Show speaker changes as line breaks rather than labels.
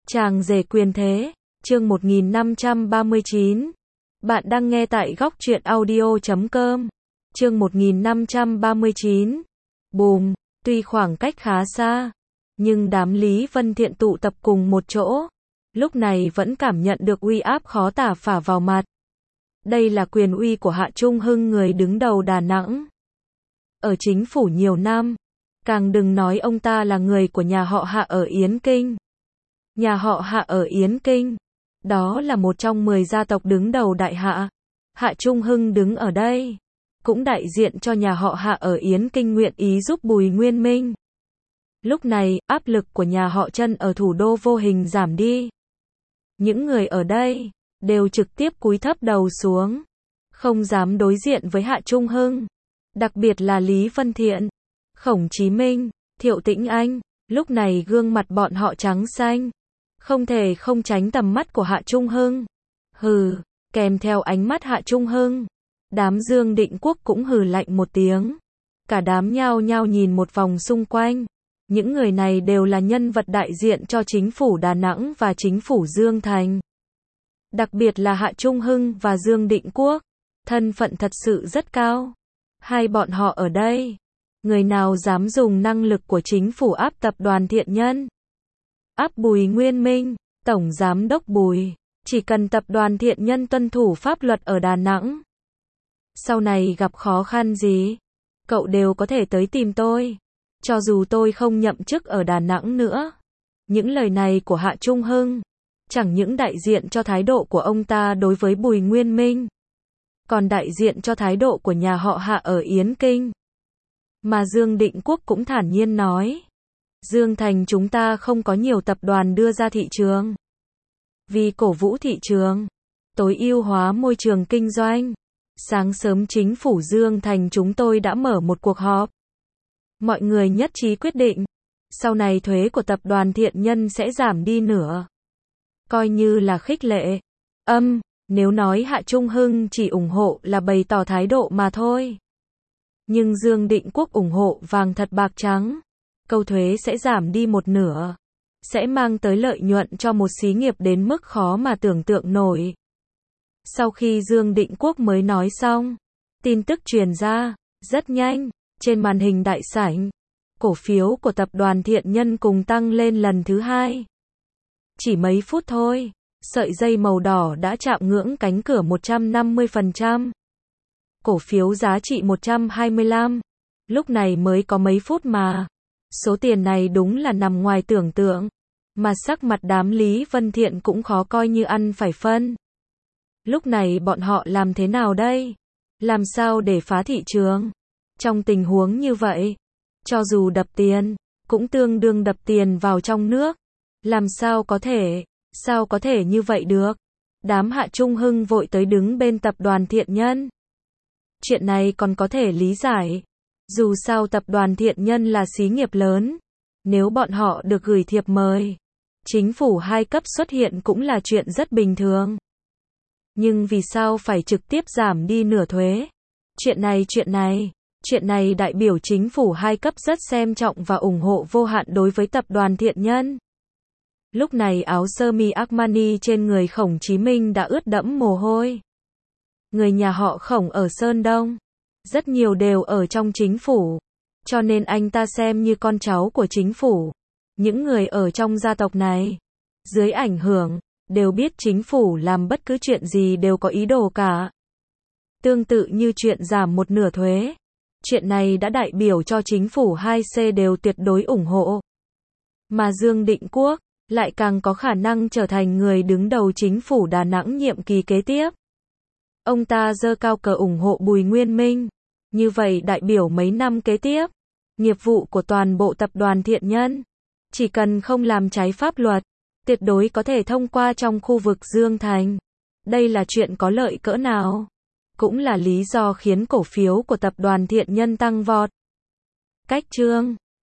Chàng rể quyền thế, chương 1539. Bạn đang nghe tại góc truyện audio.com. Chương 1539. Bùm, tuy khoảng cách khá xa, nhưng đám Lý Vân Thiện tụ tập cùng một chỗ, lúc này vẫn cảm nhận được uy áp khó tả phả vào mặt. Đây là quyền uy của Hạ Trung Hưng, người đứng đầu Đà Nẵng. Ở chính phủ nhiều năm, càng đừng nói ông ta là người của nhà họ Hạ ở Yến Kinh. Nhà họ Hạ ở Yến Kinh, đó là một trong 10 gia tộc đứng đầu Đại Hạ. Hạ Trung Hưng đứng ở đây, cũng đại diện cho nhà họ Hạ ở Yến Kinh nguyện ý giúp Bùi Nguyên Minh. Lúc này, áp lực của nhà họ Trân ở thủ đô vô hình giảm đi. Những người ở đây đều trực tiếp cúi thấp đầu xuống, không dám đối diện với Hạ Trung Hưng. Đặc biệt là Lý Vân Thiện, Khổng Chí Minh, Thiệu Tĩnh Anh, lúc này gương mặt bọn họ trắng xanh, không thể không tránh tầm mắt của Hạ Trung Hưng. Hừ, kèm theo ánh mắt Hạ Trung Hưng, đám Dương Định Quốc cũng hừ lạnh một tiếng. Cả đám nhao nhao nhìn một vòng xung quanh. Những người này đều là nhân vật đại diện cho chính phủ Đà Nẵng và chính phủ Dương Thành. Đặc biệt là Hạ Trung Hưng và Dương Định Quốc, thân phận thật sự rất cao. Hai bọn họ ở đây, người nào dám dùng năng lực của chính phủ áp tập đoàn Thiện Nhân, áp Bùi Nguyên Minh, Tổng Giám đốc Bùi, chỉ cần tập đoàn Thiện Nhân tuân thủ pháp luật ở Đà Nẵng, sau này gặp khó khăn gì, cậu đều có thể tới tìm tôi, cho dù tôi không nhậm chức ở Đà Nẵng nữa. Những lời này của Hạ Trung Hưng chẳng những đại diện cho thái độ của ông ta đối với Bùi Nguyên Minh, còn đại diện cho thái độ của nhà họ Hạ ở Yến Kinh. Mà Dương Định Quốc cũng thản nhiên nói, Dương Thành chúng ta không có nhiều tập đoàn đưa ra thị trường. Vì cổ vũ thị trường, tối ưu hóa môi trường kinh doanh, sáng sớm chính phủ Dương Thành chúng tôi đã mở một cuộc họp. Mọi người nhất trí quyết định, sau này thuế của tập đoàn Thiện Nhân sẽ giảm đi nửa. Coi như là khích lệ. Nếu nói Hạ Trung Hưng chỉ ủng hộ là bày tỏ thái độ mà thôi. Nhưng Dương Định Quốc ủng hộ vàng thật bạc trắng. Câu thuế sẽ giảm đi một nửa, sẽ mang tới lợi nhuận cho một xí nghiệp đến mức khó mà tưởng tượng nổi. Sau khi Dương Định Quốc mới nói xong, tin tức truyền ra, rất nhanh, trên màn hình đại sảnh, cổ phiếu của tập đoàn Thiện Nhân cùng tăng lên lần thứ hai. Chỉ mấy phút thôi, sợi dây màu đỏ đã chạm ngưỡng cánh cửa 150%. Cổ phiếu giá trị 125. Lúc này mới có mấy phút mà. Số tiền này đúng là nằm ngoài tưởng tượng. Mà sắc mặt đám Lý Vân Thiện cũng khó coi như ăn phải phân. Lúc này bọn họ làm thế nào đây? Làm sao để phá thị trường? Trong tình huống như vậy, cho dù đập tiền, cũng tương đương đập tiền vào trong nước. Làm sao có thể như vậy được? Đám Hạ Trung Hưng vội tới đứng bên tập đoàn Thiện Nhân. Chuyện này còn có thể lý giải. Dù sao tập đoàn Thiện Nhân là xí nghiệp lớn. Nếu bọn họ được gửi thiệp mời, chính phủ hai cấp xuất hiện cũng là chuyện rất bình thường. Nhưng vì sao phải trực tiếp giảm đi nửa thuế? Chuyện này đại biểu chính phủ hai cấp rất xem trọng và ủng hộ vô hạn đối với tập đoàn Thiện Nhân. Lúc này áo sơ mi Armani trên người Khổng Chí Minh đã ướt đẫm mồ hôi. Người nhà họ Khổng ở Sơn Đông, rất nhiều đều ở trong chính phủ, cho nên anh ta xem như con cháu của chính phủ. Những người ở trong gia tộc này, dưới ảnh hưởng, đều biết chính phủ làm bất cứ chuyện gì đều có ý đồ cả. Tương tự như chuyện giảm một nửa thuế. Chuyện này đã đại biểu cho chính phủ 2C đều tuyệt đối ủng hộ. Mà Dương Định Quốc lại càng có khả năng trở thành người đứng đầu chính phủ Đà Nẵng nhiệm kỳ kế tiếp. Ông ta giơ cao cờ ủng hộ Bùi Nguyên Minh. Như vậy đại biểu mấy năm kế tiếp, nghiệp vụ của toàn bộ tập đoàn Thiện Nhân, chỉ cần không làm trái pháp luật, tuyệt đối có thể thông qua trong khu vực Dương Thành. Đây là chuyện có lợi cỡ nào? Cũng là lý do khiến cổ phiếu của tập đoàn Thiện Nhân tăng vọt. Cách chương